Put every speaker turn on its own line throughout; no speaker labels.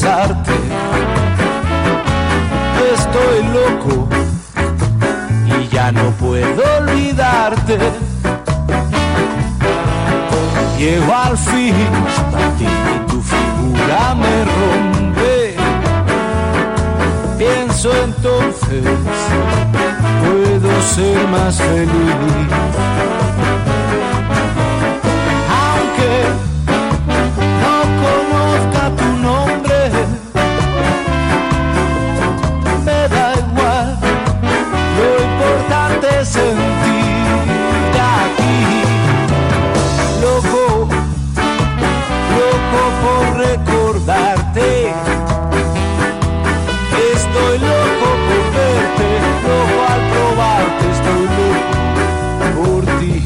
besarte. Estoy loco y ya no puedo olvidarte. Llego al fin a ti y tu figura me rompe. Pienso entonces, puedo ser más feliz. Aunque no conozca tu nombre, me da igual, lo importante es sentir aquí. Loco, loco por recordarte. Estoy loco por verte, loco al probarte, estoy loco por ti.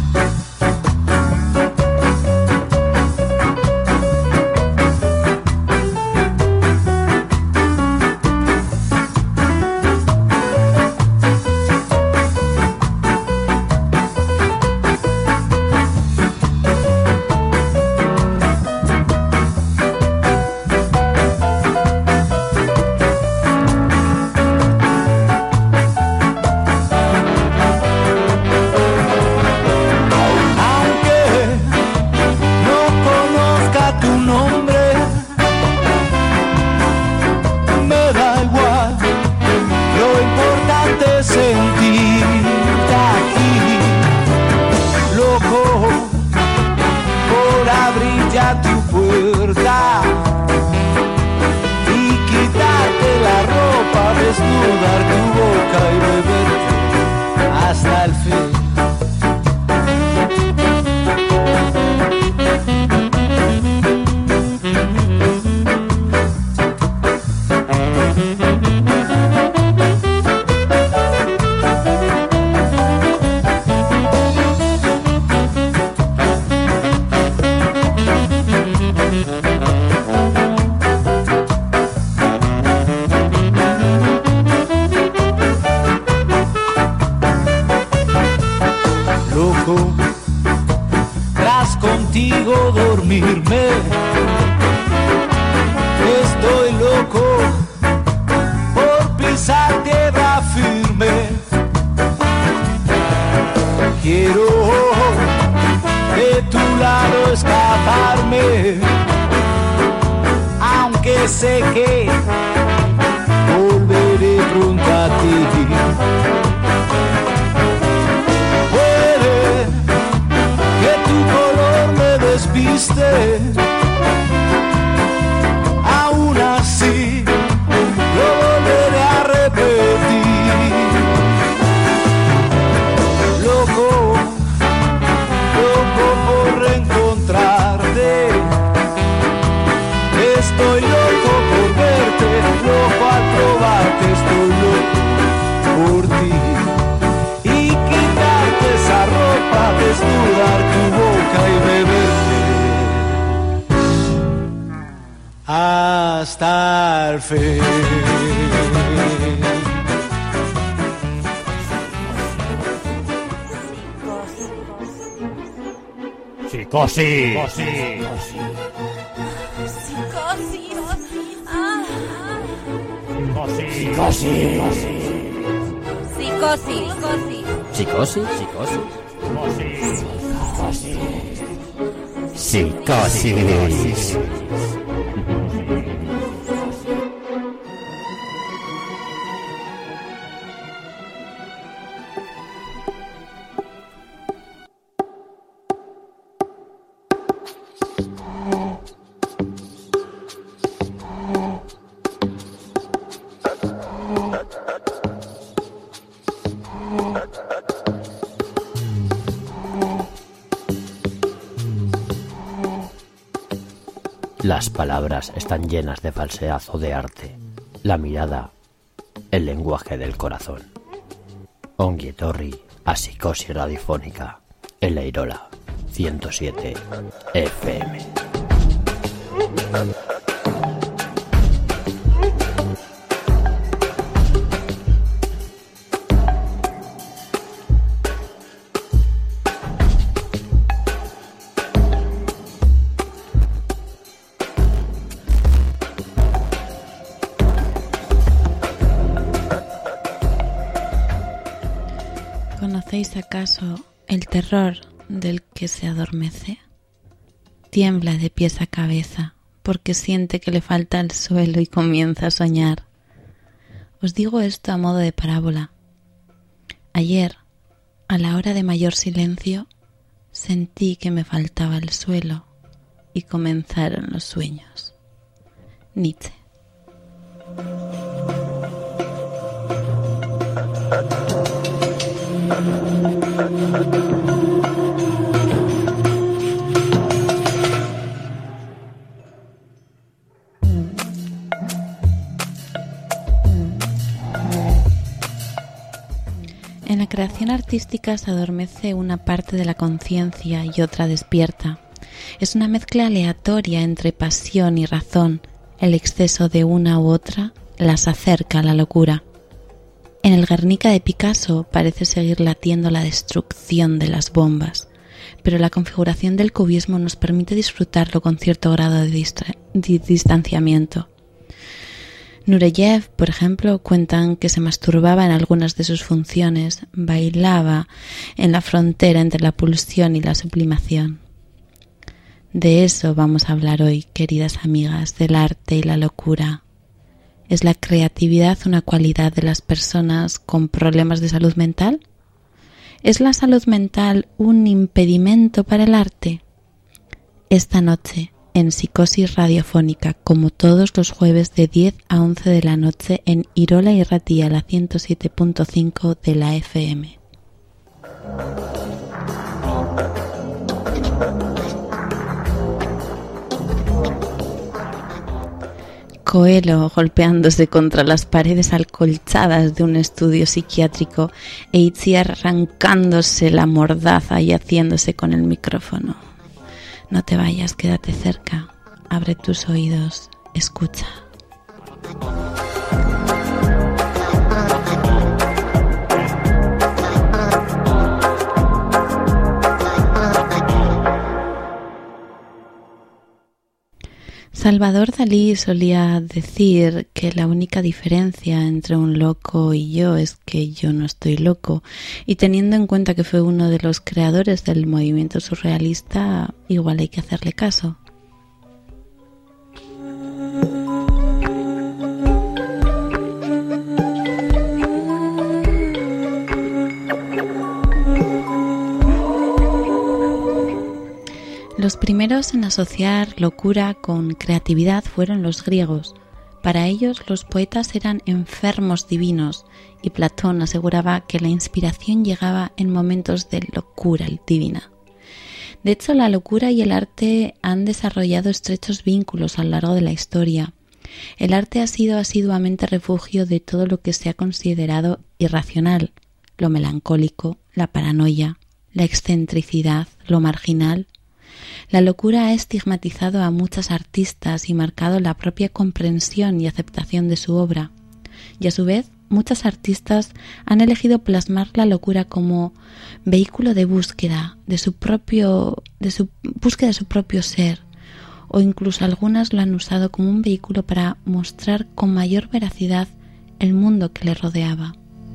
Tras contigo dormirme, estoy loco por pisar tierra firme. Quiero de tu lado escaparme, aunque sé que volveré pronto a ti. Despiste, aún así lo volveré a repetir. Loco, loco por reencontrarte. Estoy loco por verte, loco al probarte. Estoy loco por ti. Y quitarte esa ropa, desnudar tu boca y beberte hasta el fin.
Psicosis. Psicosis. Las palabras están llenas de falsedad o de arte. La mirada, el lenguaje del corazón. Ongi etorri a Psicosis Radiofónica, en la Irola 107 FM.
¿Conocéis acaso el terror del que se adormece? Tiembla de pies a cabeza porque siente que le falta el suelo y comienza a soñar. Os digo esto a modo de parábola. Ayer, a la hora de mayor silencio, sentí que me faltaba el suelo y comenzaron los sueños. Nietzsche. En la creación artística se adormece una parte de la conciencia y otra despierta. Es una mezcla aleatoria entre pasión y razón. El exceso de una u otra las acerca a la locura. En el Guernica de Picasso parece seguir latiendo la destrucción de las bombas, pero la configuración del cubismo nos permite disfrutarlo con cierto grado de distanciamiento. Nureyev, por ejemplo, cuentan que se masturbaba en algunas de sus funciones, bailaba en la frontera entre la pulsión y la sublimación. De eso vamos a hablar hoy, queridas amigas, del arte y la locura. ¿Es la creatividad una cualidad de las personas con problemas de salud mental? ¿Es la salud mental un impedimento para el arte? Esta noche, en Psicosis Radiofónica, como todos los jueves de 10 a 11 de la noche en Irola y Ratía, la 107.5 de la FM. Coelho golpeándose contra las paredes acolchadas de un estudio psiquiátrico e Itziar arrancándose la mordaza y haciéndose con el micrófono. No te vayas, quédate cerca, abre tus oídos, escucha. Salvador Dalí solía decir que la única diferencia entre un loco y yo es que yo no estoy loco, y teniendo en cuenta que fue uno de los creadores del movimiento surrealista, igual hay que hacerle caso. Los primeros en asociar locura con creatividad fueron los griegos. Para ellos los poetas eran enfermos divinos y Platón aseguraba que la inspiración llegaba en momentos de locura divina. De hecho, la locura y el arte han desarrollado estrechos vínculos a lo largo de la historia. El arte ha sido asiduamente refugio de todo lo que se ha considerado irracional, lo melancólico, la paranoia, la excentricidad, lo marginal. La locura ha estigmatizado a muchos artistas y marcado la propia comprensión y aceptación de su obra. Y a su vez, muchos artistas han elegido plasmar la locura como vehículo de búsqueda de su propio ser, o incluso algunas lo han usado como un vehículo para mostrar con mayor veracidad el mundo que le rodeaba.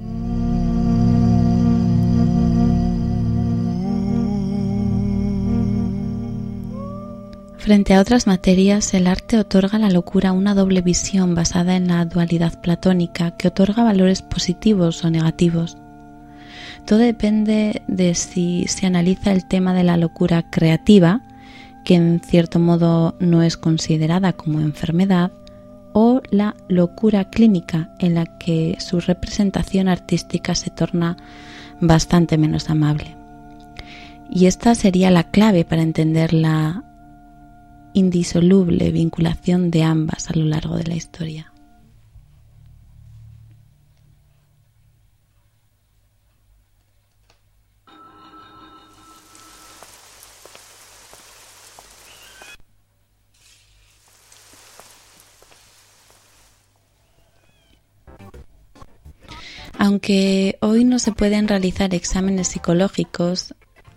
Frente a otras materias, el arte otorga a la locura una doble visión basada en la dualidad platónica que otorga valores positivos o negativos. Todo depende de si se analiza el tema de la locura creativa, que en cierto modo no es considerada como enfermedad, o la locura clínica, en la que su representación artística se torna bastante menos amable. Y esta sería la clave para entender la indisoluble vinculación de ambas a lo largo de la historia. Aunque hoy no se pueden realizar exámenes psicológicos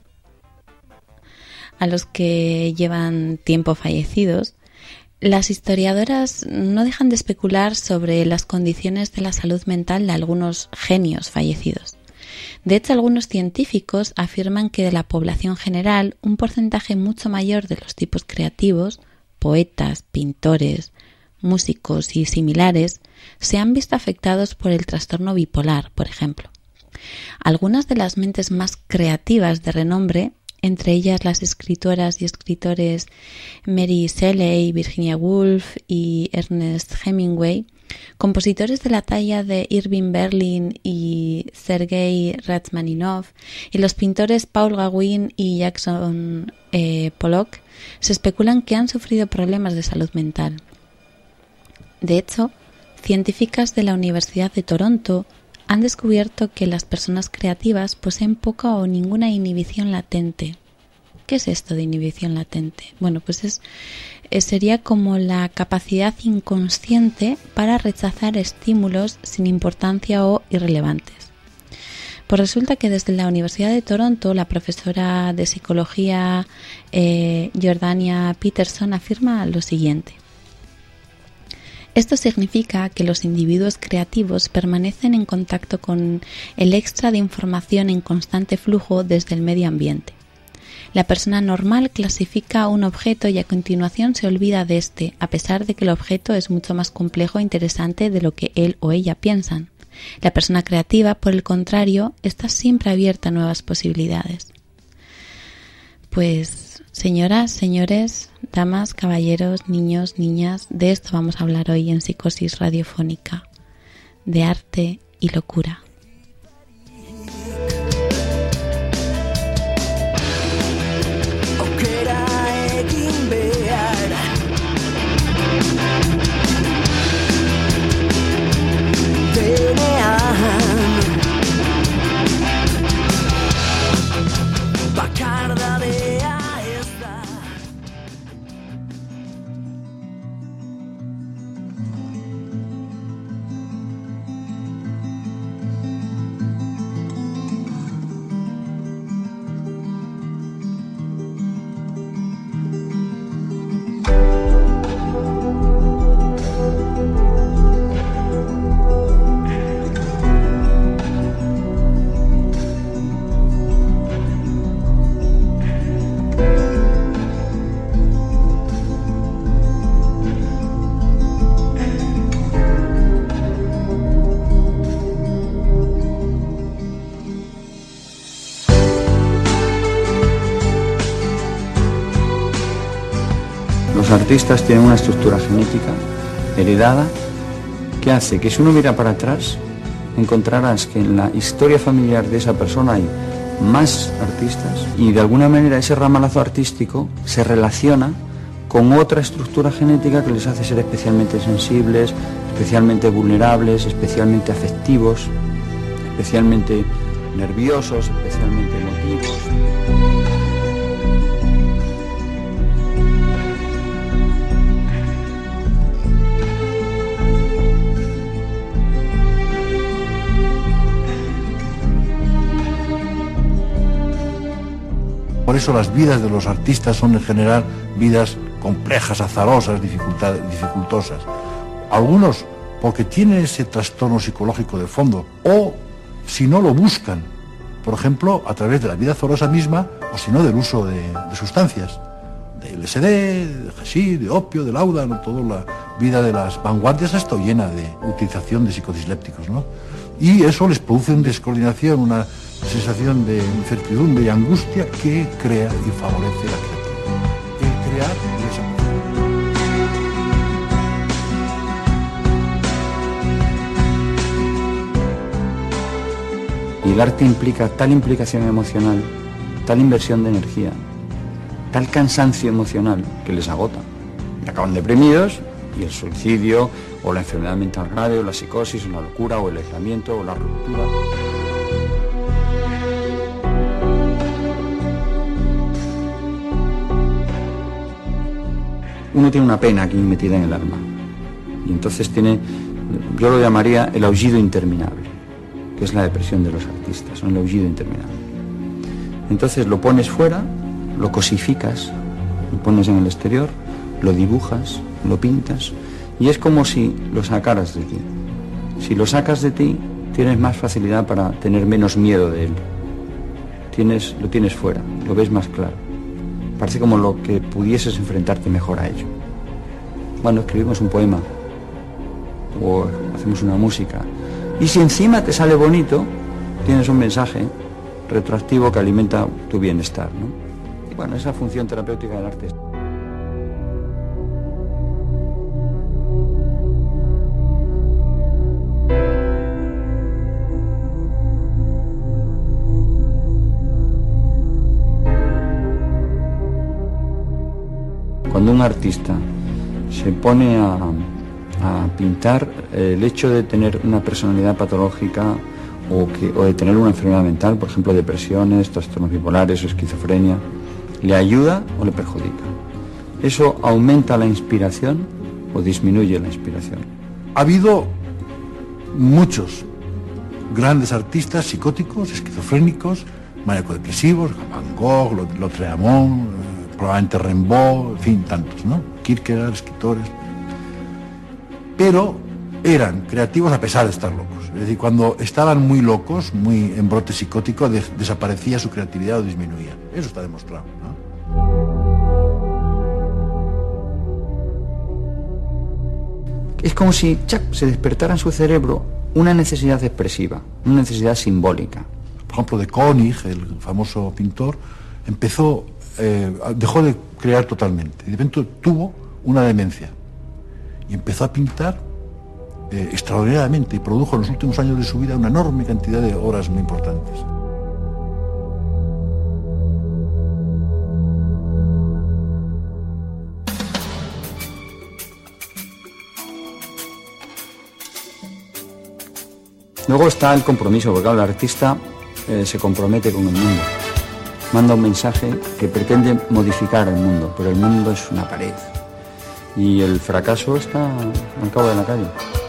a los que llevan tiempo fallecidos, las historiadoras no dejan de especular sobre las condiciones de la salud mental de algunos genios fallecidos. De hecho, algunos científicos afirman que de la población general, un porcentaje mucho mayor de los tipos creativos, poetas, pintores, músicos y similares, se han visto afectados por el trastorno bipolar, por ejemplo. Algunas de las mentes más creativas de renombre, entre ellas las escritoras y escritores Mary Shelley, Virginia Woolf y Ernest Hemingway, compositores de la talla de Irving Berlin y Sergei Rachmaninoff, y los pintores Paul Gauguin y Jackson Pollock, se especulan que han sufrido problemas de salud mental. De hecho, científicas de la Universidad de Toronto han descubierto que las personas creativas poseen poca o ninguna inhibición latente. ¿Qué es esto de inhibición latente? Bueno, pues sería como la capacidad inconsciente para rechazar estímulos sin importancia o irrelevantes. Pues resulta que desde la Universidad de Toronto, la profesora de psicología Jordania Peterson afirma lo siguiente. Esto significa que los individuos creativos permanecen en contacto con el extra de información en constante flujo desde el medio ambiente. La persona normal clasifica un objeto y a continuación se olvida de este, a pesar de que el objeto es mucho más complejo e interesante de lo que él o ella piensan. La persona creativa, por el contrario, está siempre abierta a nuevas posibilidades. Pues, señoras, señores, damas, caballeros, niños, niñas, de esto vamos a hablar hoy en Psicosis Radiofónica, de arte y locura.
Los artistas tienen una estructura genética heredada que hace que si uno mira para atrás encontrarás que en la historia familiar de esa persona hay más artistas y de alguna manera ese ramalazo artístico se relaciona con otra estructura genética que les hace ser especialmente sensibles, especialmente vulnerables, especialmente afectivos, especialmente nerviosos, especialmente emotivos.
Por eso las vidas de los artistas son en general vidas complejas, azarosas, dificultosas. Algunos porque tienen ese trastorno psicológico de fondo, o si no lo buscan, por ejemplo, a través de la vida azarosa misma, o si no del uso de sustancias, de LSD, de hashish, de opio, de lauda, toda la vida de las vanguardias está llena de utilización de psicodislépticos, ¿no? Y eso les produce una descoordinación, una sensación de incertidumbre y angustia que crea y favorece la creatividad. El crear y
esa. Y el arte implica tal implicación emocional, tal inversión de energía, tal cansancio emocional que les agota. Y acaban deprimidos y el suicidio o la enfermedad mental grave o la psicosis o la locura o el aislamiento o la ruptura. Uno tiene una pena aquí metida en el alma y entonces tiene, yo lo llamaría el aullido interminable, que es la depresión de los artistas, son el aullido interminable. Entonces lo pones fuera, lo cosificas, lo pones en el exterior, lo dibujas, lo pintas y es como si lo sacaras de ti. Si lo sacas de ti, tienes más facilidad para tener menos miedo de él. Lo tienes fuera, lo ves más claro. Parece como lo que pudieses enfrentarte mejor a ello. Bueno, escribimos un poema o hacemos una música. Y si encima te sale bonito, tienes un mensaje retroactivo que alimenta tu bienestar, ¿no? Y bueno, esa función terapéutica del arte. Cuando un artista se pone a pintar, el hecho de tener una personalidad patológica o de tener una enfermedad mental, por ejemplo depresiones, trastornos bipolares o esquizofrenia, ¿le ayuda o le perjudica? ¿Eso aumenta la inspiración o disminuye la inspiración?
Ha habido muchos grandes artistas psicóticos, esquizofrénicos, maníaco-depresivos, Van Gogh, Lautréamont, probablemente Rimbaud, en fin, tantos, ¿no? Kierkegaard, escritores. Pero eran creativos a pesar de estar locos. Es decir, cuando estaban muy locos, muy en brote psicótico, desaparecía su creatividad o disminuía. Eso está demostrado, ¿no?
Es como si se despertara en su cerebro una necesidad expresiva, una necesidad simbólica.
Por ejemplo, de Koenig, el famoso pintor, dejó de crear totalmente. Y de repente tuvo una demencia. Y empezó a pintar extraordinariamente y produjo en los últimos años de su vida una enorme cantidad de obras muy importantes.
Luego está el compromiso, porque claro, el artista se compromete con el mundo. Manda un mensaje que pretende modificar el mundo, pero el mundo es una pared. Y el fracaso está al cabo de la calle.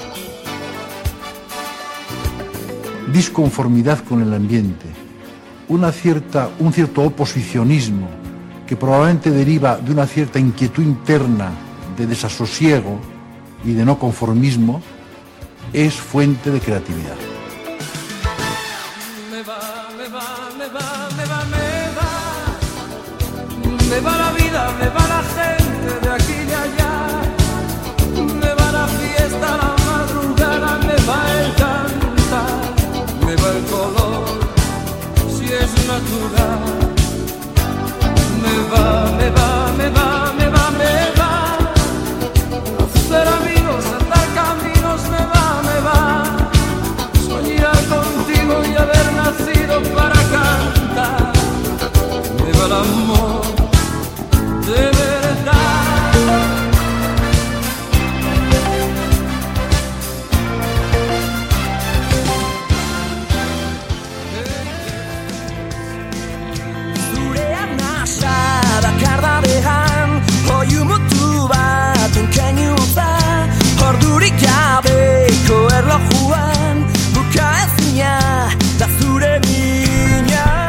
Disconformidad con el ambiente, un cierto oposicionismo que probablemente deriva de una cierta inquietud interna de desasosiego y de no conformismo, es fuente de creatividad.
Me va la vida, me va la gente de aquí y de allá, me va la fiesta, la madrugada, me va el cantar, me va el color, si es natural. Me va, me va, me va, me va, me va, hacer amigos, andar caminos, me va, soñar contigo y haber nacido para cantar, me va el amor de verdad.
Zurea nasa bakar dabean Oiu mutu bat enkainutza Ordurik gabeko erlojuan Bukaezina da zure mina.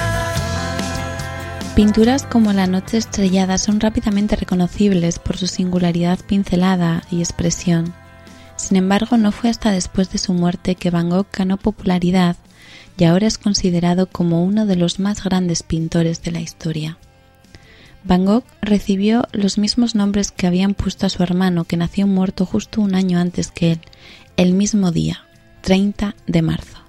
Pinturas como La noche estrellada son rápidamente reconocibles por su singularidad pincelada y expresión. Sin embargo, no fue hasta después de su muerte que Van Gogh ganó popularidad y ahora es considerado como uno de los más grandes pintores de la historia. Van Gogh recibió los mismos nombres que habían puesto a su hermano, que nació muerto justo un año antes que él, el mismo día, 30 de marzo.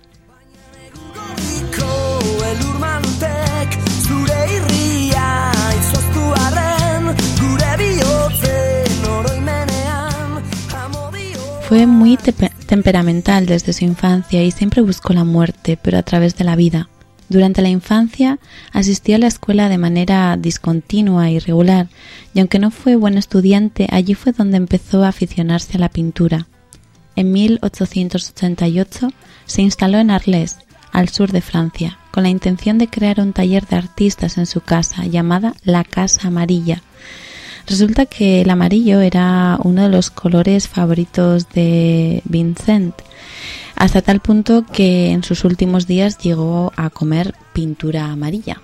Fue muy temperamental desde su infancia y siempre buscó la muerte, pero a través de la vida. Durante la infancia asistió a la escuela de manera discontinua y irregular, y aunque no fue buen estudiante, allí fue donde empezó a aficionarse a la pintura. En 1888 se instaló en Arles, al sur de Francia, con la intención de crear un taller de artistas en su casa, llamada la Casa Amarilla. Resulta que el amarillo era uno de los colores favoritos de Vincent, hasta tal punto que en sus últimos días llegó a comer pintura amarilla.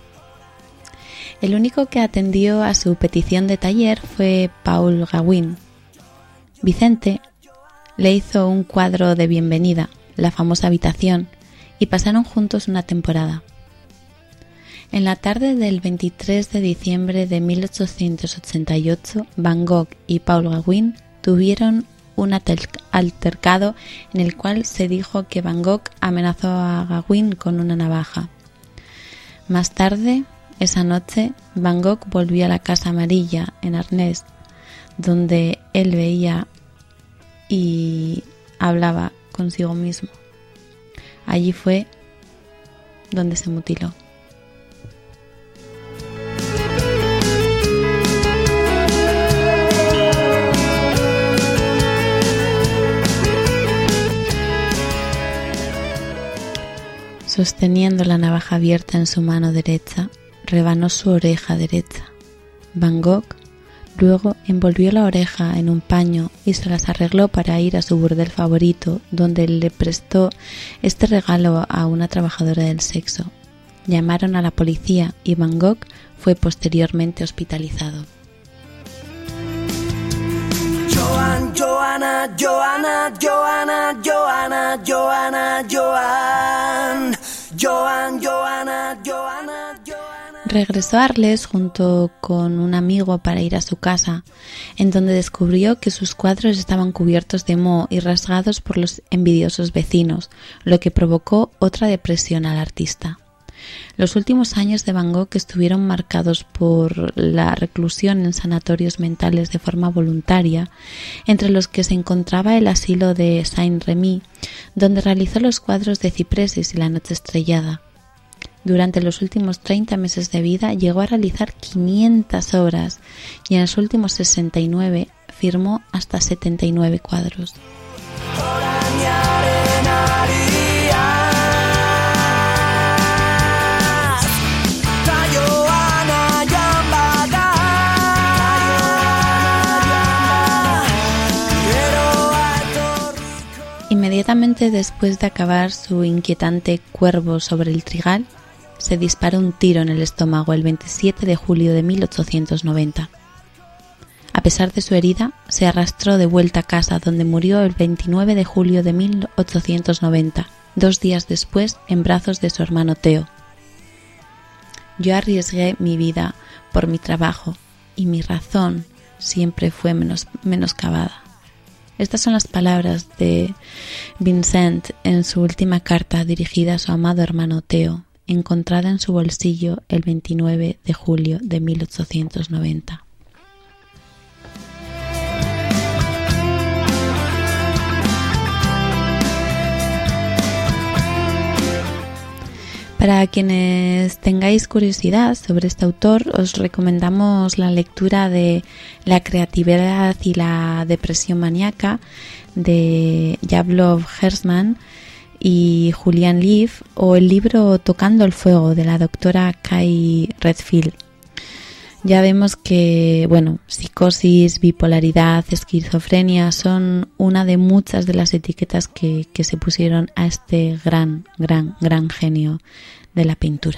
El único que atendió a su petición de taller fue Paul Gauguin. Vicente le hizo un cuadro de bienvenida, la famosa habitación, y pasaron juntos una temporada. En la tarde del 23 de diciembre de 1888, Van Gogh y Paul Gauguin tuvieron un altercado en el cual se dijo que Van Gogh amenazó a Gauguin con una navaja. Más tarde, esa noche, Van Gogh volvió a la Casa Amarilla en Arnés, donde él veía y hablaba consigo mismo. Allí fue donde se mutiló. Sosteniendo la navaja abierta en su mano derecha, rebanó su oreja derecha. Van Gogh luego envolvió la oreja en un paño y se las arregló para ir a su burdel favorito, donde le prestó este regalo a una trabajadora del sexo. Llamaron a la policía y Van Gogh fue posteriormente hospitalizado.
Joan, Joana, Joana, Joana, Joana, Joana, Joan. Joan, Joana, Joana, Joana.
Regresó a Arles junto con un amigo para ir a su casa, en donde descubrió que sus cuadros estaban cubiertos de moho y rasgados por los envidiosos vecinos, lo que provocó otra depresión al artista. Los últimos años de Van Gogh estuvieron marcados por la reclusión en sanatorios mentales de forma voluntaria, entre los que se encontraba el asilo de Saint-Rémy, donde realizó los cuadros de Cipreses y La noche estrellada. Durante los últimos 30 meses de vida llegó a realizar 500 obras y en los últimos 69 firmó hasta 79 cuadros. Inmediatamente después de acabar su inquietante Cuervo sobre el trigal, se disparó un tiro en el estómago el 27 de julio de 1890. A pesar de su herida, se arrastró de vuelta a casa, donde murió el 29 de julio de 1890, 2 días después en brazos de su hermano Theo. Yo arriesgué mi vida por mi trabajo y mi razón siempre fue menoscabada. Estas son las palabras de Vincent en su última carta dirigida a su amado hermano Theo, encontrada en su bolsillo el 29 de julio de 1890. Para quienes tengáis curiosidad sobre este autor, os recomendamos la lectura de La creatividad y la depresión maníaca de Jablov Hersman y Julian Leaf, o el libro Tocando el fuego de la doctora Kay Redfield. Ya vemos que, psicosis, bipolaridad, esquizofrenia son una de muchas de las etiquetas que se pusieron a este gran genio de la pintura.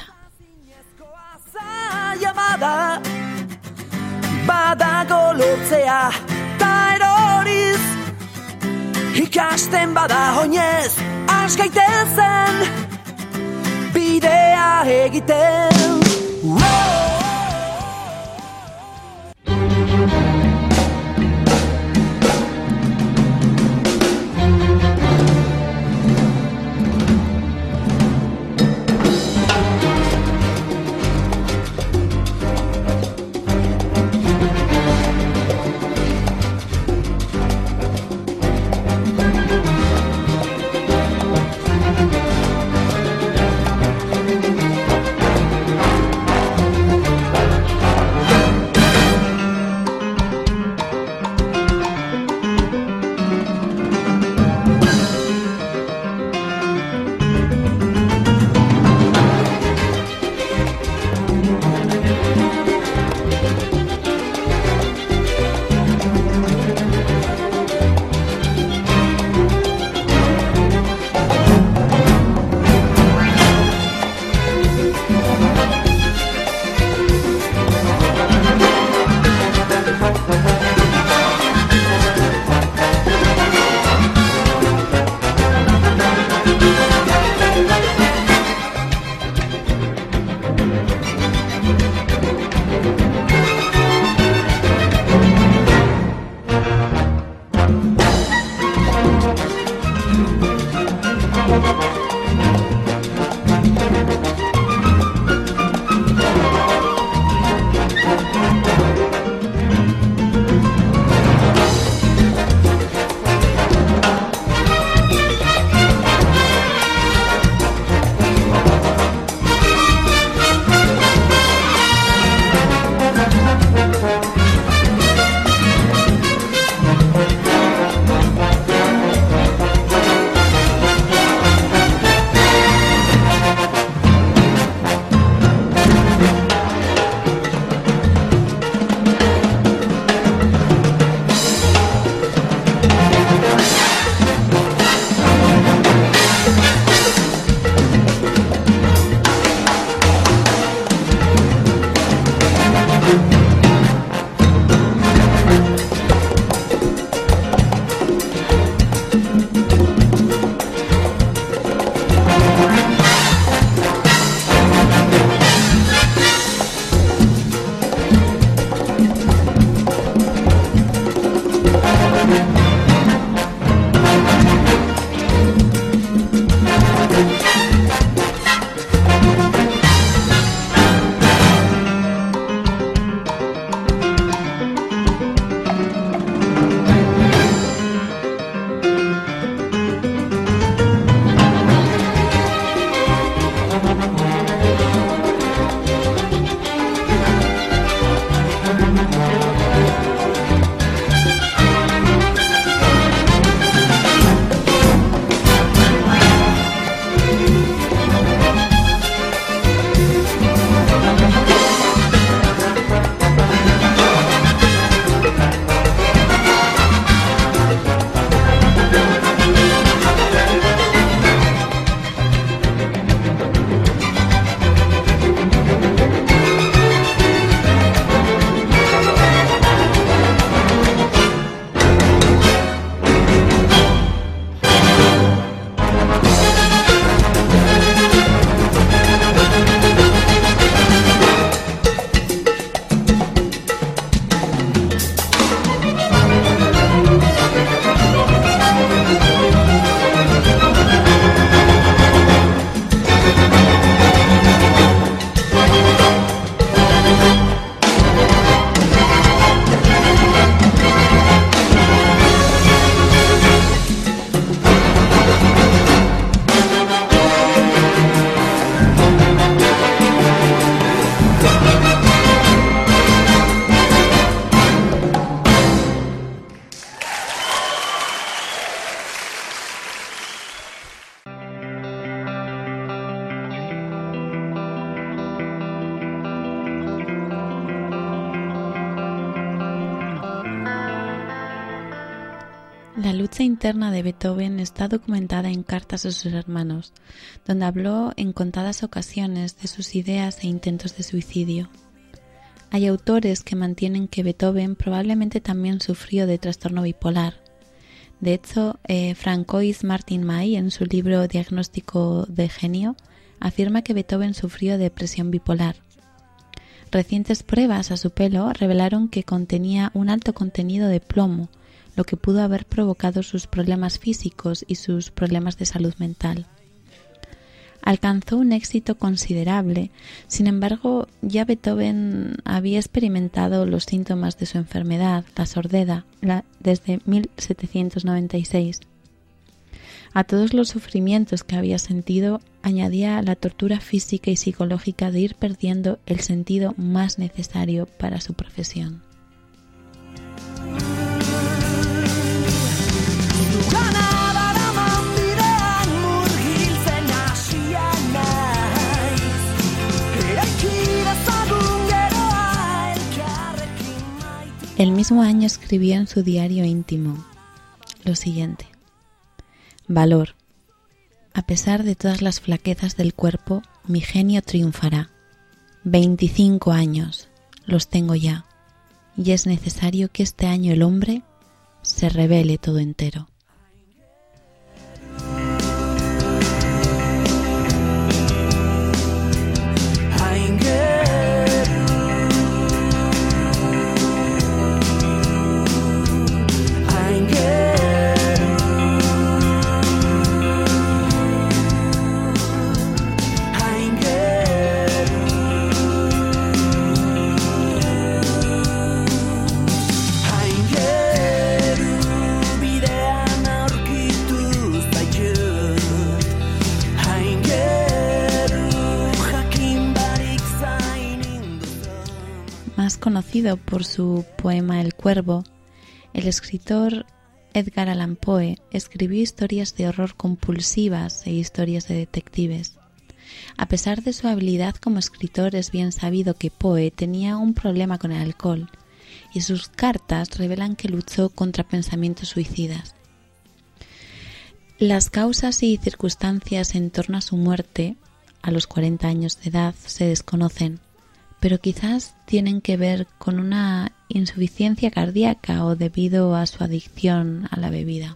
La lucha interna de Beethoven está documentada en cartas a sus hermanos, donde habló en contadas ocasiones de sus ideas e intentos de suicidio. Hay autores que mantienen que Beethoven probablemente también sufrió de trastorno bipolar. De hecho, Francois Martin May, en su libro Diagnóstico de genio, afirma que Beethoven sufrió de depresión bipolar. Recientes pruebas a su pelo revelaron que contenía un alto contenido de plomo, lo que pudo haber provocado sus problemas físicos y sus problemas de salud mental. Alcanzó un éxito considerable, sin embargo, ya Beethoven había experimentado los síntomas de su enfermedad, la sordera, desde 1796. A todos los sufrimientos que había sentido, añadía la tortura física y psicológica de ir perdiendo el sentido más necesario para su profesión. El mismo año escribió en su diario íntimo lo siguiente: valor. A pesar de todas las flaquezas del cuerpo, mi genio triunfará. 25 años, los tengo ya, y es necesario que este año el hombre se revele todo entero. Más conocido por su poema El Cuervo, el escritor Edgar Allan Poe escribió historias de horror compulsivas e historias de detectives. A pesar de su habilidad como escritor, es bien sabido que Poe tenía un problema con el alcohol, y sus cartas revelan que luchó contra pensamientos suicidas. Las causas y circunstancias en torno a su muerte, a los 40 años de edad, se desconocen, pero quizás tienen que ver con una insuficiencia cardíaca o debido a su adicción a la bebida.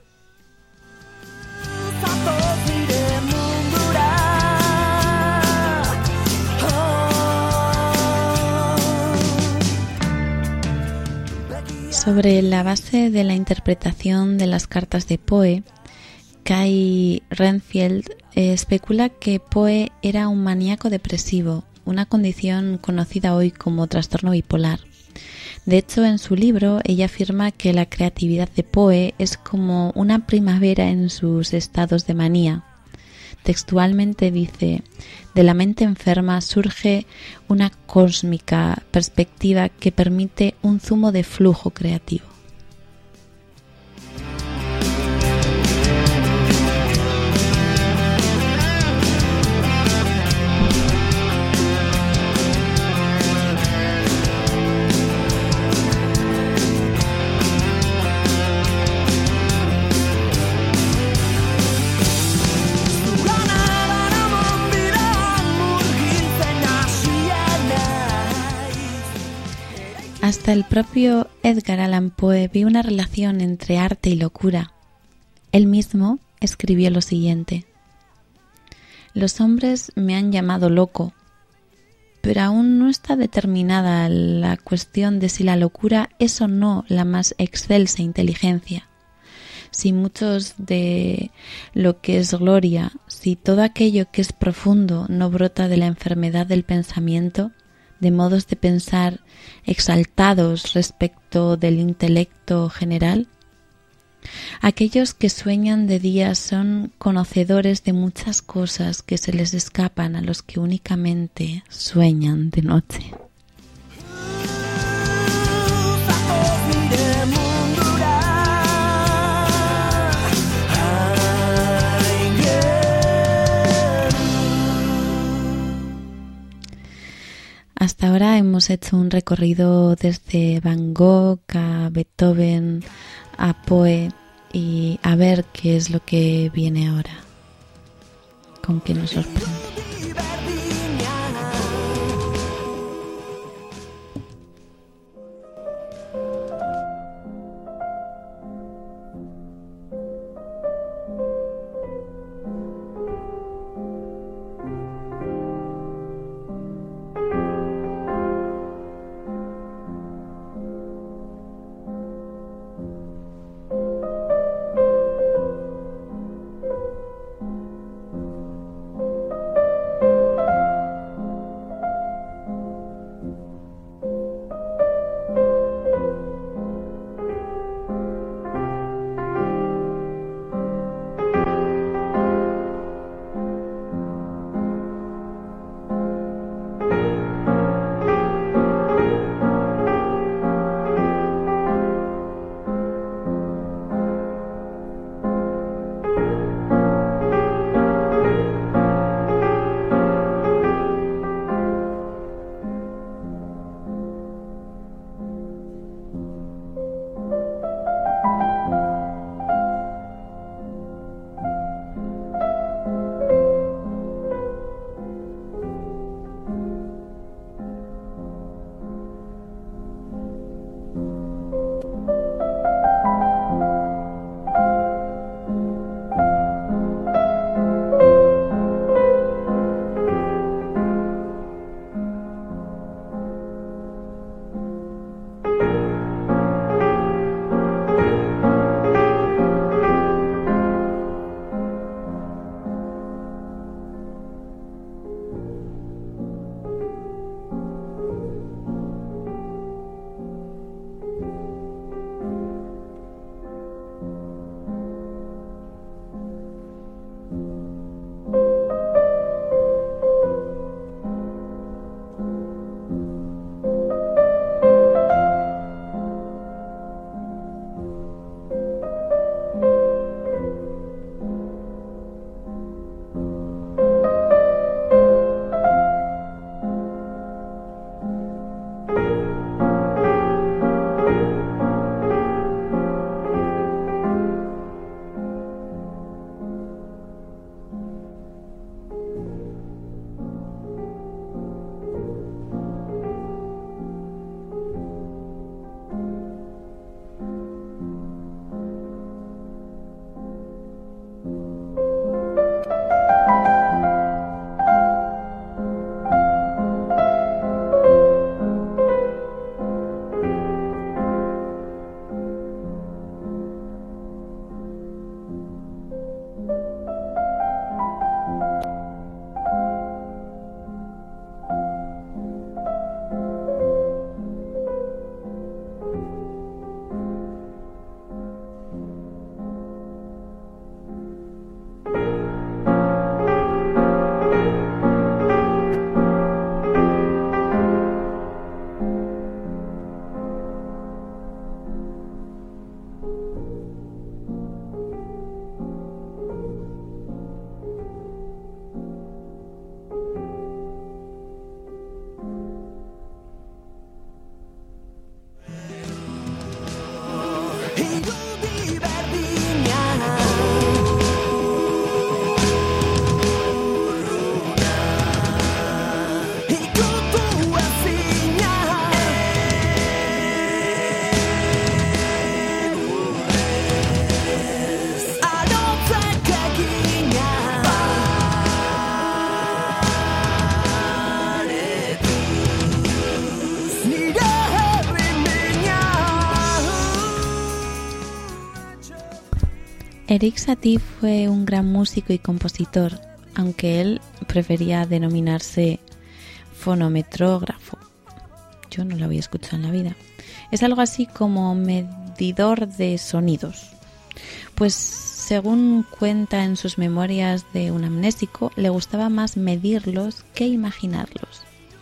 Sobre la base de la interpretación de las cartas de Poe, Kai Renfield especula que Poe era un maníaco depresivo, una condición conocida hoy como trastorno bipolar. De hecho, en su libro, ella afirma que la creatividad de Poe es como una primavera en sus estados de manía. Textualmente dice: de la mente enferma surge una cósmica perspectiva que permite un zumo de flujo creativo. Hasta el propio Edgar Allan Poe vio una relación entre arte y locura. Él mismo escribió lo siguiente: los hombres me han llamado loco, pero aún no está determinada la cuestión de si la locura es o no la más excelsa inteligencia. Si muchos de lo que es gloria, si todo aquello que es profundo no brota de la enfermedad del pensamiento, de modos de pensar exaltados respecto del intelecto general. Aquellos que sueñan de día son conocedores de muchas cosas que se les escapan a los que únicamente sueñan de noche. Hasta ahora hemos hecho un recorrido desde Van Gogh a Beethoven a Poe y a ver qué es lo que viene ahora, con qué nos sorprende. Erik Satie fue un gran músico y compositor, aunque él prefería denominarse fonometrógrafo. Yo no lo había escuchado en la vida. Es algo así como medidor de sonidos. Pues según cuenta en sus memorias de un amnésico, le gustaba más medirlos que imaginarlos.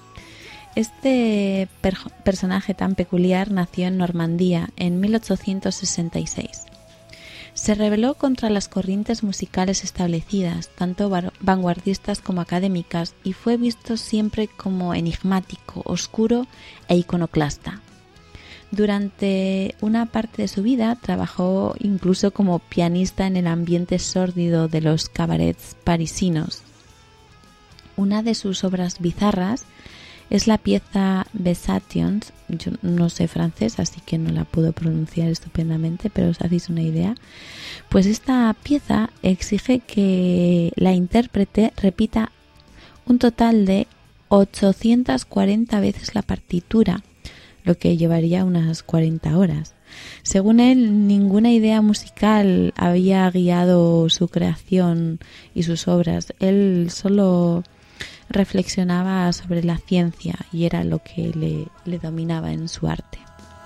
Este personaje tan peculiar nació en Normandía en 1866. Se rebeló contra las corrientes musicales establecidas, tanto vanguardistas como académicas, y fue visto siempre como enigmático, oscuro e iconoclasta. Durante una parte de su vida trabajó incluso como pianista en el ambiente sórdido de los cabarets parisinos. Una de sus obras bizarras es la pieza Besations. Yo no sé francés, así que no la puedo pronunciar estupendamente, pero os hacéis una idea. Pues esta pieza exige que la intérprete repita un total de 840 veces la partitura, lo que llevaría unas 40 horas. Según él, ninguna idea musical había guiado su creación y sus obras. Él solo reflexionaba sobre la ciencia y era lo que le dominaba en su arte.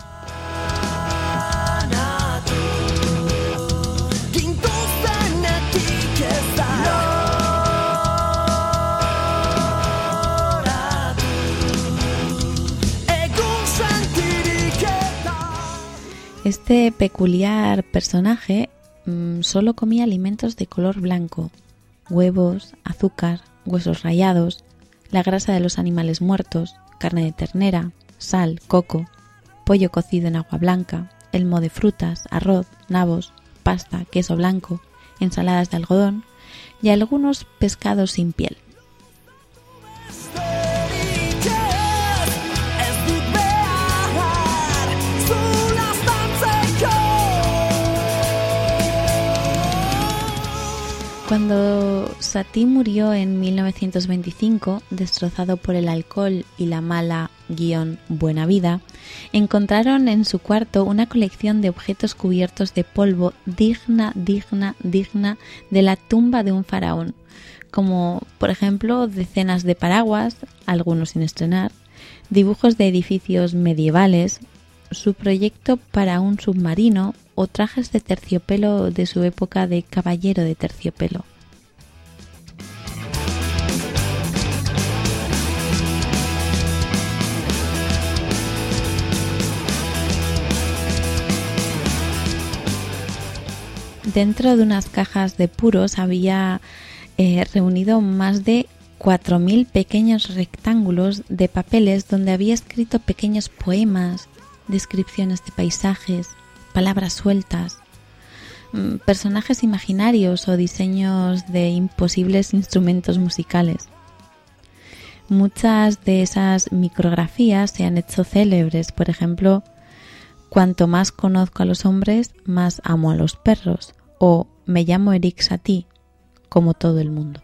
Este peculiar personaje solo comía alimentos de color blanco: huevos, azúcar, huesos rallados, la grasa de los animales muertos, carne de ternera, sal, coco, pollo cocido en agua blanca, elmo de frutas, arroz, nabos, pasta, queso blanco, ensaladas de algodón y algunos pescados sin piel. Cuando Satie murió en 1925, destrozado por el alcohol y la mala buena vida, encontraron en su cuarto una colección de objetos cubiertos de polvo digna de la tumba de un faraón, como por ejemplo decenas de paraguas, algunos sin estrenar, dibujos de edificios medievales, su proyecto para un submarino o trajes de terciopelo de su época de caballero de terciopelo. Dentro de unas cajas de puros había reunido más de 4.000 pequeños rectángulos de papeles donde había escrito pequeños poemas, descripciones de paisajes, palabras sueltas, personajes imaginarios o diseños de imposibles instrumentos musicales. Muchas de esas micrografías se han hecho célebres. Por ejemplo, cuanto más conozco a los hombres, más amo a los perros, o me llamo Erik Satie, como todo el mundo.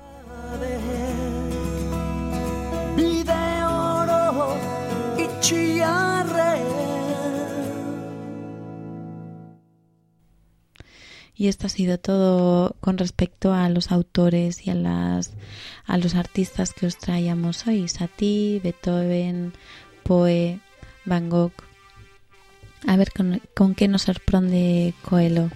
Y esto ha sido todo con respecto a los autores y a los artistas que os traíamos hoy: Satie, Beethoven, Poe, Van Gogh. A ver con qué nos sorprende Coelho.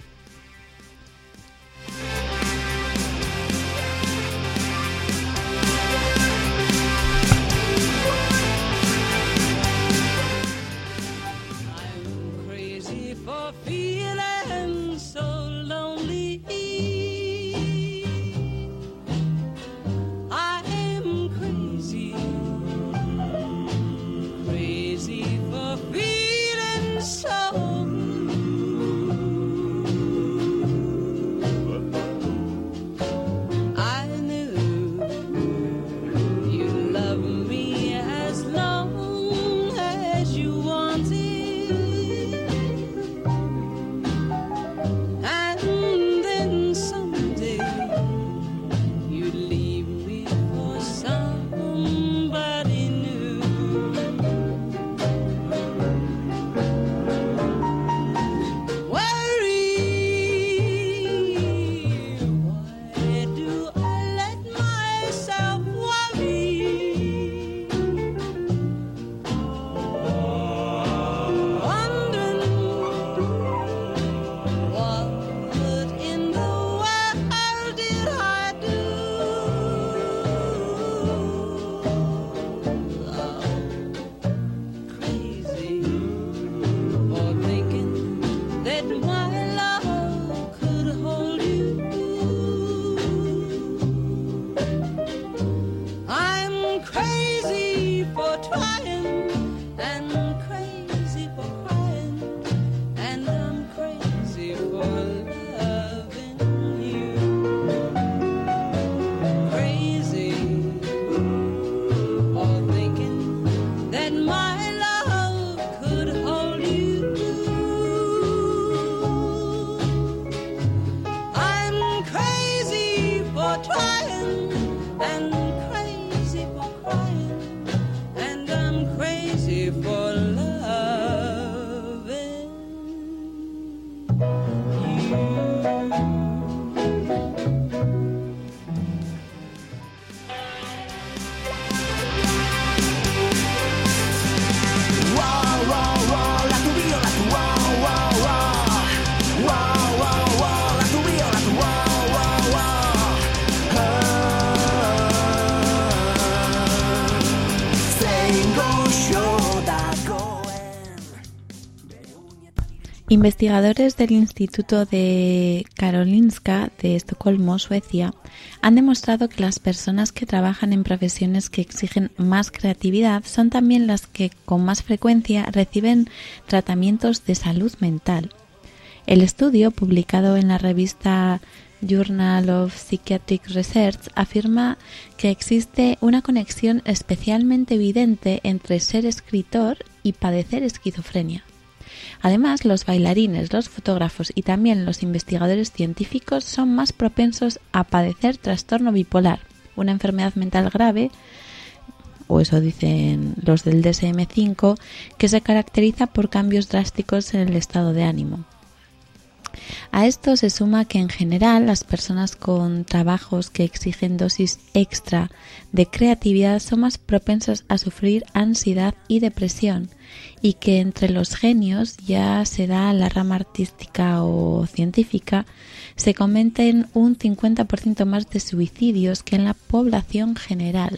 Investigadores del Instituto de Karolinska de Estocolmo, Suecia, han demostrado que las personas que trabajan en profesiones que exigen más creatividad son también las que con más frecuencia reciben tratamientos de salud mental. El estudio, publicado en la revista Journal of Psychiatric Research, afirma que existe una conexión especialmente evidente entre ser escritor y padecer esquizofrenia. Además, los bailarines, los fotógrafos y también los investigadores científicos son más propensos a padecer trastorno bipolar, una enfermedad mental grave, o eso dicen los del DSM-5, que se caracteriza por cambios drásticos en el estado de ánimo. A esto se suma que en general las personas con trabajos que exigen dosis extra de creatividad son más propensas a sufrir ansiedad y depresión, y que entre los genios, ya se da la rama artística o científica, se cometen un 50% más de suicidios que en la población general.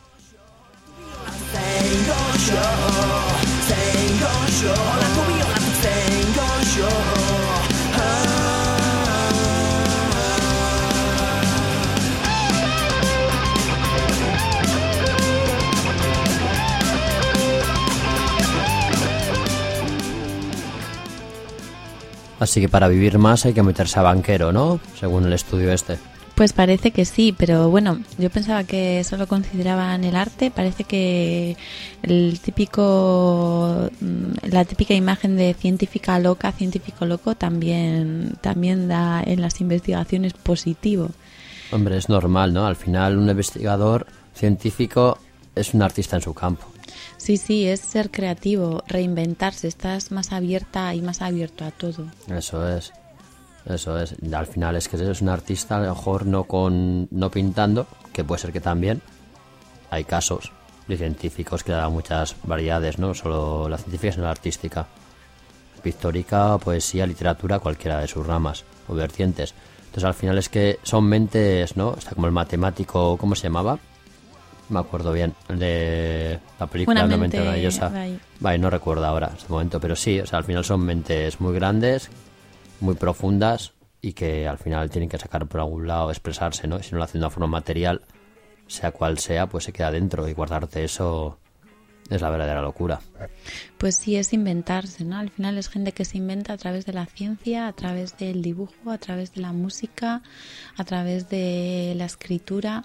Así que para vivir más hay que meterse a banquero, ¿no? Según el estudio este.
Pues parece que sí, pero bueno, yo pensaba que solo consideraban el arte. Parece que la típica imagen de científica loca, científico loco también da en las investigaciones positivo.
Hombre, es normal, ¿no? Al final un investigador científico es un artista en su campo.
Sí, es ser creativo, reinventarse, estás más abierta y más abierto a todo.
Eso es. Al final es que eres un artista, a lo mejor no pintando, que puede ser que también. Hay casos de científicos que dan muchas variedades, no solo la científica, sino la artística. Pictórica, poesía, literatura, cualquiera de sus ramas o vertientes. Entonces al final es que son mentes, ¿no? Está como el matemático, ¿cómo se llamaba? Me acuerdo bien, el de la película Una mente maravillosa. Vale, no recuerdo ahora en este momento, pero sí, o sea, al final son mentes muy grandes, muy profundas y que al final tienen que sacar por algún lado, expresarse, ¿no? Y si no lo hacen de una forma material, sea cual sea, pues se queda dentro y guardarte eso es la verdadera locura.
Pues sí, es inventarse, ¿no? Al final es gente que se inventa a través de la ciencia, a través del dibujo, a través de la música, a través de la escritura.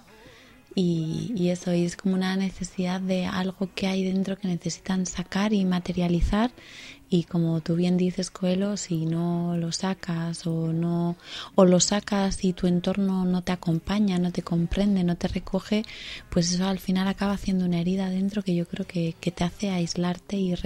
Y eso, y es como una necesidad de algo que hay dentro que necesitan sacar y materializar, y como tú bien dices, Coelho, si no lo sacas o lo sacas y tu entorno no te acompaña, no te comprende, no te recoge, pues eso al final acaba haciendo una herida dentro que yo creo que te hace aislarte y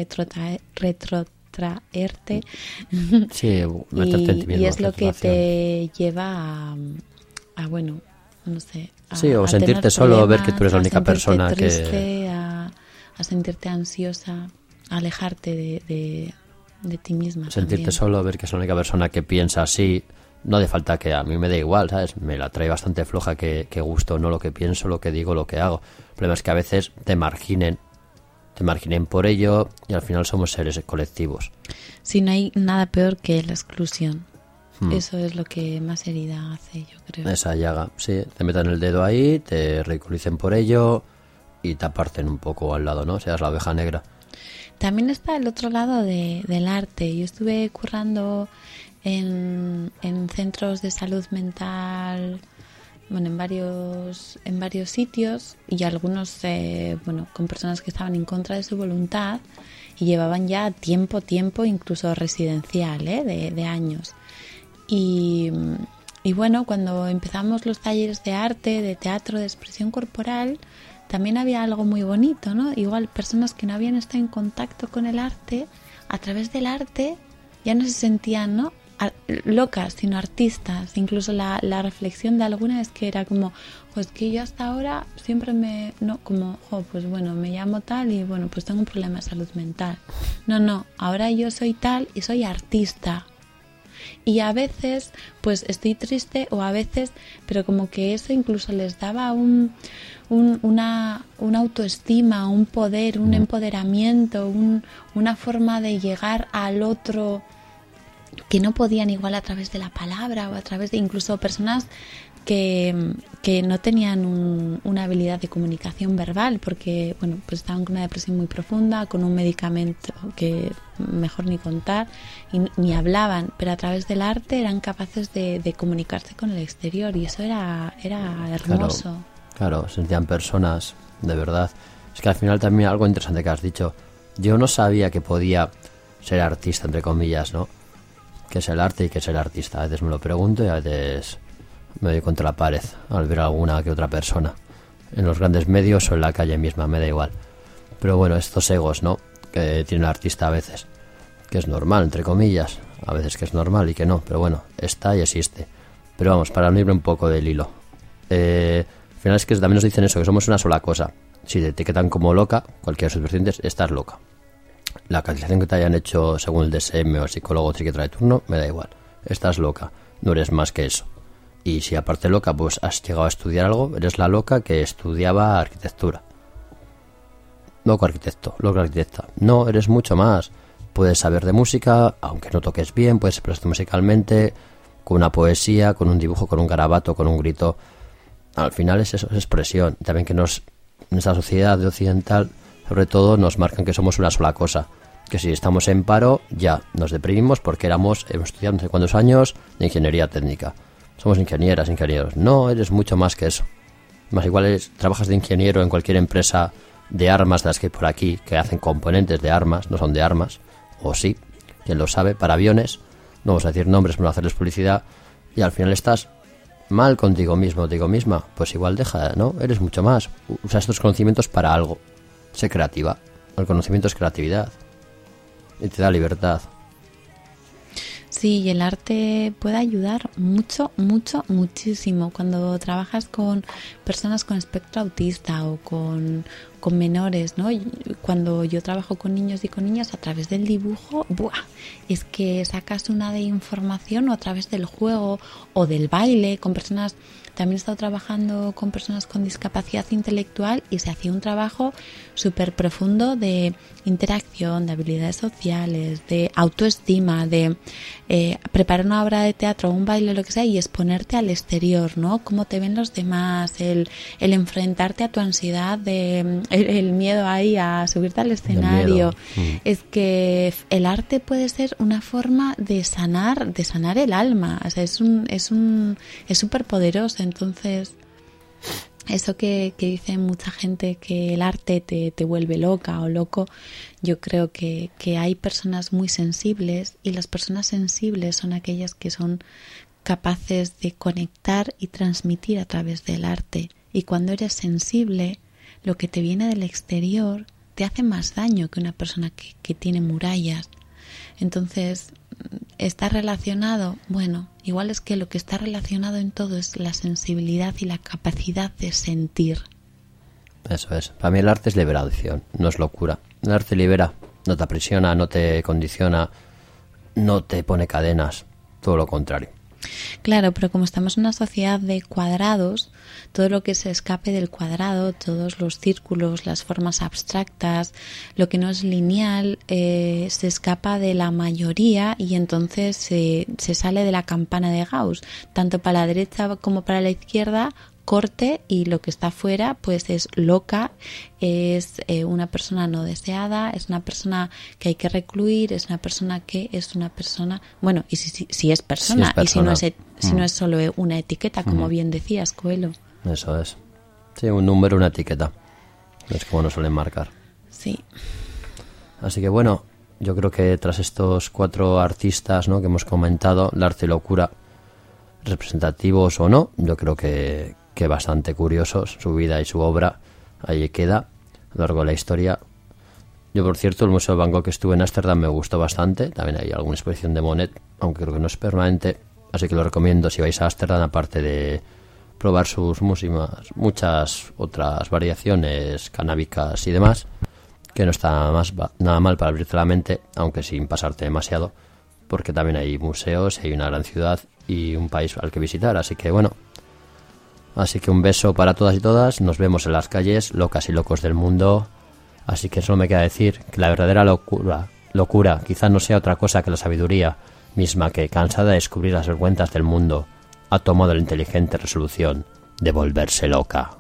retrotraerte.
Sí,
y es lo que te lleva a bueno, no sé,
sí, o sentirte solo, ver que tú eres la única persona
triste, a sentirte ansiosa, a alejarte de ti misma.
Sentirte
también.
Solo, ver que es la única persona que piensa así. No hace falta que a mí me dé igual, ¿sabes? Me la trae bastante floja que gusto, no lo que pienso, lo que digo, lo que hago. El problema es que a veces te marginen por ello y al final somos seres colectivos.
Sí, no hay nada peor que la exclusión. Eso es lo que más herida hace, yo creo.
Esa llaga, sí. Te metan el dedo ahí, te ridiculicen por ello y te aparten un poco al lado, ¿no? Seas la oveja negra. También
está el otro lado del arte. Yo estuve currando en centros de salud mental, bueno, en varios sitios, y algunos con personas que estaban en contra de su voluntad y llevaban ya tiempo incluso residencial, de años. Y bueno, cuando empezamos los talleres de arte, de teatro, de expresión corporal, también había algo muy bonito, ¿no? Igual personas que no habían estado en contacto con el arte, a través del arte ya no se sentían, ¿no?, locas, sino artistas. Incluso la reflexión de alguna es que era como, pues que yo hasta ahora siempre me llamo tal y bueno, pues tengo un problema de salud mental. No, ahora yo soy tal y soy artista. Y a veces pues estoy triste, o a veces, pero como que eso incluso les daba una autoestima, un poder, un empoderamiento, una forma de llegar al otro que no podían igual a través de la palabra o a través de incluso personas que no tenían una habilidad de comunicación verbal porque, bueno, pues estaban con una depresión muy profunda, con un medicamento que mejor ni contar, y ni hablaban, pero a través del arte eran capaces de comunicarse con el exterior y eso era hermoso.
Claro, sentían personas, de verdad. Es que al final también algo interesante que has dicho, yo no sabía que podía ser artista, entre comillas, ¿no? ¿Qué es el arte y qué es el artista? A veces me lo pregunto y a veces me doy contra la pared al ver a alguna que otra persona en los grandes medios o en la calle misma, me da igual. Pero bueno, estos egos, ¿no? Que tiene el artista a veces, que es normal, entre comillas, a veces que es normal y que no, pero bueno, está y existe. Pero vamos, para no irme un poco del hilo, al final es que también nos dicen eso, que somos una sola cosa. Si te etiquetan como loca, cualquiera de sus vertientes, estás loca. La calificación que te hayan hecho según el DSM o el psicólogo o psiquiatra de turno, me da igual, estás loca, no eres más que eso. Y si aparte loca, pues has llegado a estudiar algo, eres la loca que estudiaba arquitectura. Loco arquitecto, loco arquitecta. No, eres mucho más. Puedes saber de música, aunque no toques bien, puedes expresarte musicalmente, con una poesía, con un dibujo, con un garabato, con un grito. Al final es eso, es expresión. También que en esta sociedad de occidental, sobre todo, nos marcan que somos una sola cosa. Que si estamos en paro, ya nos deprimimos porque hemos estudiado no sé cuántos años de ingeniería técnica. Somos ingenieras, ingenieros. No, eres mucho más que eso. Más igual trabajas de ingeniero en cualquier empresa de armas de las que hay por aquí, que hacen componentes de armas, no son de armas, o sí, quien lo sabe, para aviones, no vamos a decir nombres para no hacerles publicidad, y al final estás mal contigo mismo, contigo misma, pues igual deja, ¿no? Eres mucho más. Usa estos conocimientos para algo. Sé creativa. El conocimiento es creatividad. Y te da libertad.
Sí, y el arte puede ayudar mucho, mucho, muchísimo. Cuando trabajas con personas con espectro autista o con menores, ¿no? Cuando yo trabajo con niños y con niñas a través del dibujo, ¡buah! Es que sacas una de información o a través del juego o del baile con personas. También he estado trabajando con personas con discapacidad intelectual y se hacía un trabajo súper profundo de interacción, de habilidades sociales, de autoestima, de preparar una obra de teatro, un baile, lo que sea, y exponerte al exterior, ¿no? Cómo te ven los demás, el enfrentarte a tu ansiedad, el miedo ahí a subirte al escenario. Es que el arte puede ser una forma de sanar el alma. O sea, es súper poderoso. Entonces, eso que dice mucha gente, que el arte te vuelve loca o loco, yo creo que hay personas muy sensibles, y las personas sensibles son aquellas que son capaces de conectar y transmitir a través del arte. Y cuando eres sensible, lo que te viene del exterior te hace más daño que una persona que tiene murallas. Entonces, ¿está relacionado? Bueno, igual es que lo que está relacionado en todo es la sensibilidad y la capacidad de sentir.
Eso es. Para mí el arte es liberación, no es locura. El arte libera, no te aprisiona, no te condiciona, no te pone cadenas, todo lo contrario.
Claro, pero como estamos en una sociedad de cuadrados, todo lo que se escape del cuadrado, todos los círculos, las formas abstractas, lo que no es lineal, se escapa de la mayoría y entonces se sale de la campana de Gauss, tanto para la derecha como para la izquierda. Corte, y lo que está fuera pues es loca, es una persona no deseada, es una persona que hay que recluir, es una persona bueno, y si es persona, y si no es solo una etiqueta, como bien decías, Coelho.
Eso es. Sí, un número, una etiqueta. Es como nos suelen marcar.
Sí.
Así que bueno, yo creo que tras estos 4 artistas, ¿no?, que hemos comentado, el arte y locura, representativos o no, yo creo que bastante curiosos, su vida y su obra, ahí queda, a lo largo de la historia. Yo, por cierto, el Museo Van Gogh que estuve en Ámsterdam me gustó bastante, también hay alguna exposición de Monet, aunque creo que no es permanente, así que lo recomiendo si vais a Ámsterdam, aparte de probar sus muchas otras variaciones canábicas y demás, que no está nada mal para abrirte la mente, aunque sin pasarte demasiado, porque también hay museos, hay una gran ciudad y un país al que visitar, así que bueno. Así que un beso para todas y todas, nos vemos en las calles, locas y locos del mundo. Así que solo me queda decir que la verdadera locura quizás no sea otra cosa que la sabiduría misma que, cansada de descubrir las vergüenzas del mundo, ha tomado la inteligente resolución de volverse loca.